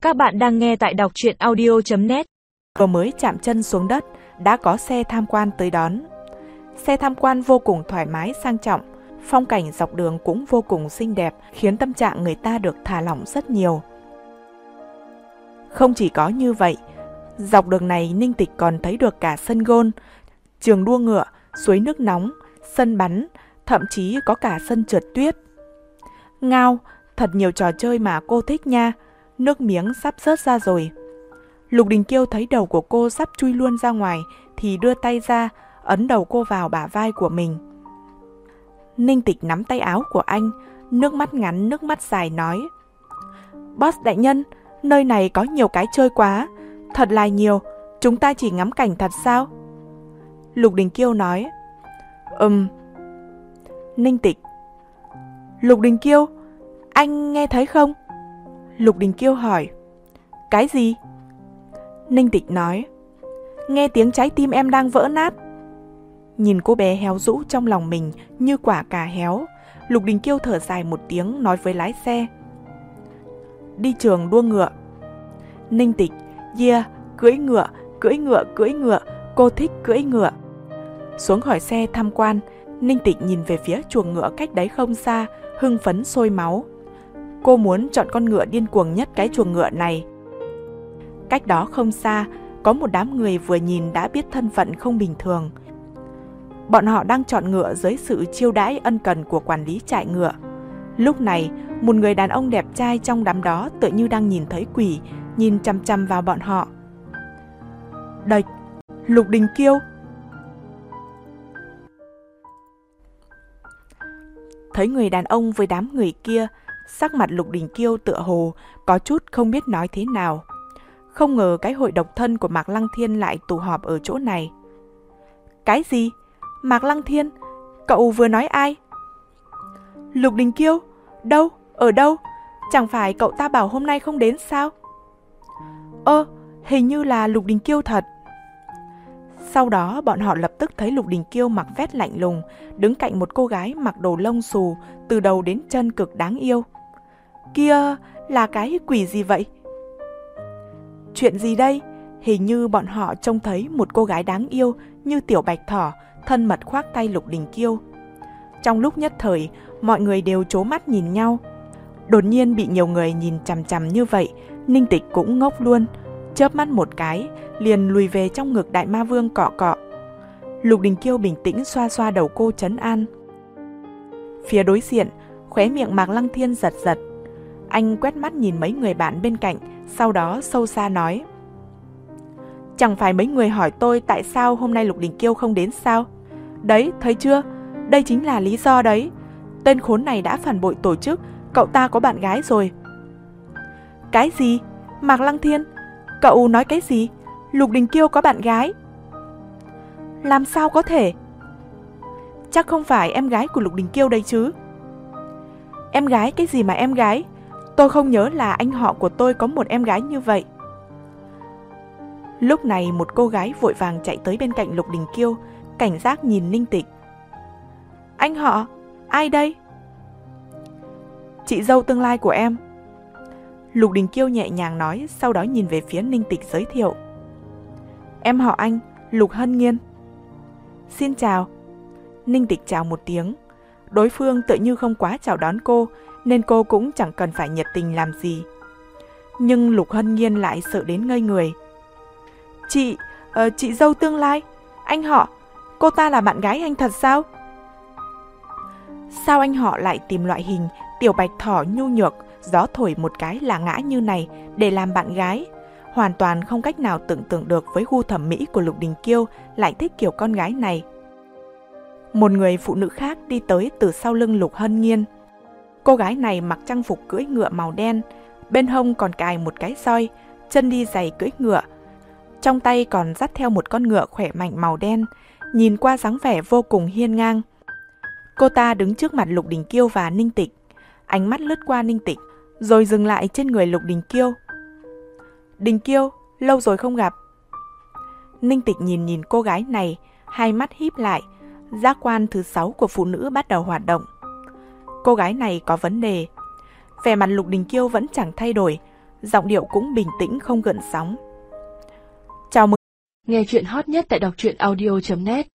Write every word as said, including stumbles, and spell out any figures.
Các bạn đang nghe tại đọc truyện audio chấm net. Vừa mới chạm chân xuống đất, đã có xe tham quan tới đón. Xe tham quan vô cùng thoải mái sang trọng, phong cảnh dọc đường cũng vô cùng xinh đẹp, khiến tâm trạng người ta được thả lỏng rất nhiều. Không chỉ có như vậy, dọc đường này Ninh Tịch còn thấy được cả sân golf, trường đua ngựa, suối nước nóng, sân bắn, thậm chí có cả sân trượt tuyết. Ngao, thật nhiều trò chơi mà cô thích nha, nước miếng sắp rớt ra rồi. Lục Đình Kiêu thấy đầu của cô sắp chui luôn ra ngoài thì đưa tay ra, ấn đầu cô vào bả vai của mình. Ninh Tịch nắm tay áo của anh, nước mắt ngắn nước mắt dài nói: Boss đại nhân, nơi này có nhiều cái chơi quá, thật là nhiều, chúng ta chỉ ngắm cảnh thật sao? Lục Đình Kiêu nói: Ừm. Ninh Tịch: Lục Đình Kiêu, anh nghe thấy không? Lục Đình Kiêu hỏi: Cái gì? Ninh Tịch nói: Nghe tiếng trái tim em đang vỡ nát. Nhìn cô bé héo rũ trong lòng mình như quả cà héo, Lục Đình Kiêu thở dài một tiếng nói với lái xe: Đi trường đua ngựa. Ninh Tịch: Yeah, cưỡi ngựa, cưỡi ngựa, cưỡi ngựa, cô thích cưỡi ngựa. Xuống khỏi xe tham quan, Ninh Tịch nhìn về phía chuồng ngựa cách đấy không xa, hưng phấn sôi máu. Cô muốn chọn con ngựa điên cuồng nhất cái chuồng ngựa này. Cách đó không xa, có một đám người vừa nhìn đã biết thân phận không bình thường. Bọn họ đang chọn ngựa dưới sự chiêu đãi ân cần của quản lý trại ngựa. Lúc này, một người đàn ông đẹp trai trong đám đó tựa như đang nhìn thấy quỷ, nhìn chằm chằm vào bọn họ. Địch, Lục Đình Kiêu. Thấy người đàn ông với đám người kia, sắc mặt Lục Đình Kiêu tựa hồ có chút không biết nói thế nào. Không ngờ cái hội độc thân của Mạc Lăng Thiên lại tụ họp ở chỗ này. Cái gì? Mạc Lăng Thiên? Cậu vừa nói ai? Lục Đình Kiêu? Đâu? Ở đâu? Chẳng phải cậu ta bảo hôm nay không đến sao? Ơ, hình như là Lục Đình Kiêu thật. Sau đó bọn họ lập tức thấy Lục Đình Kiêu mặc vest lạnh lùng, đứng cạnh một cô gái mặc đồ lông xù, từ đầu đến chân cực đáng yêu. Kia là cái quỷ gì vậy? Chuyện gì đây? Hình như bọn họ trông thấy một cô gái đáng yêu như tiểu bạch thỏ, thân mật khoác tay Lục Đình Kiêu. Trong lúc nhất thời, mọi người đều trố mắt nhìn nhau. Đột nhiên bị nhiều người nhìn chằm chằm như vậy, Ninh Tịch cũng ngốc luôn, chớp mắt một cái, liền lùi về trong ngực Đại Ma Vương cọ cọ. Lục Đình Kiêu bình tĩnh xoa xoa đầu cô trấn an. Phía đối diện, khóe miệng Mạc Lăng Thiên giật giật. Anh quét mắt nhìn mấy người bạn bên cạnh, sau đó sâu xa nói: Chẳng phải mấy người hỏi tôi tại sao hôm nay Lục Đình Kiêu không đến sao? Đấy, thấy chưa? Đây chính là lý do đấy. Tên khốn này đã phản bội tổ chức, cậu ta có bạn gái rồi. Cái gì? Mạc Lăng Thiên? Cậu nói cái gì? Lục Đình Kiêu có bạn gái? Làm sao có thể? Chắc không phải em gái của Lục Đình Kiêu đây chứ? Em gái cái gì mà em gái? Tôi không nhớ là anh họ của tôi có một em gái như vậy. Lúc này một cô gái vội vàng chạy tới bên cạnh Lục Đình Kiêu, cảnh giác nhìn Ninh Tịch. Anh họ? Ai đây? Chị dâu tương lai của em. Lục Đình Kiêu nhẹ nhàng nói, sau đó nhìn về phía Ninh Tịch giới thiệu. Em họ anh, Lục Hân Nghiên. Xin chào. Ninh Tịch chào một tiếng. Đối phương tự như không quá chào đón cô, nên cô cũng chẳng cần phải nhiệt tình làm gì. Nhưng Lục Hân Nghiên lại sợ đến ngây người. Chị, uh, chị dâu tương lai, anh họ, cô ta là bạn gái anh thật sao? Sao anh họ lại tìm loại hình tiểu bạch thỏ nhu nhược, gió thổi một cái là ngã như này để làm bạn gái? Hoàn toàn không cách nào tưởng tượng được với gu thẩm mỹ của Lục Đình Kiêu lại thích kiểu con gái này. Một người phụ nữ khác đi tới từ sau lưng Lục Hân Nghiên. Cô gái này mặc trang phục cưỡi ngựa màu đen, bên hông còn cài một cái roi, chân đi giày cưỡi ngựa. Trong tay còn dắt theo một con ngựa khỏe mạnh màu đen, nhìn qua dáng vẻ vô cùng hiên ngang. Cô ta đứng trước mặt Lục Đình Kiêu và Ninh Tịch, ánh mắt lướt qua Ninh Tịch, rồi dừng lại trên người Lục Đình Kiêu. Đình Kiêu, lâu rồi không gặp. Ninh Tịch nhìn nhìn cô gái này, hai mắt híp lại, giác quan thứ sáu của phụ nữ bắt đầu hoạt động. Cô gái này có vấn đề. Vẻ mặt Lục Đình Kiêu vẫn chẳng thay đổi, giọng điệu cũng bình tĩnh không gợn sóng. Chào mừng. Nghe chuyện hot nhất tại đọc truyện audio chấm net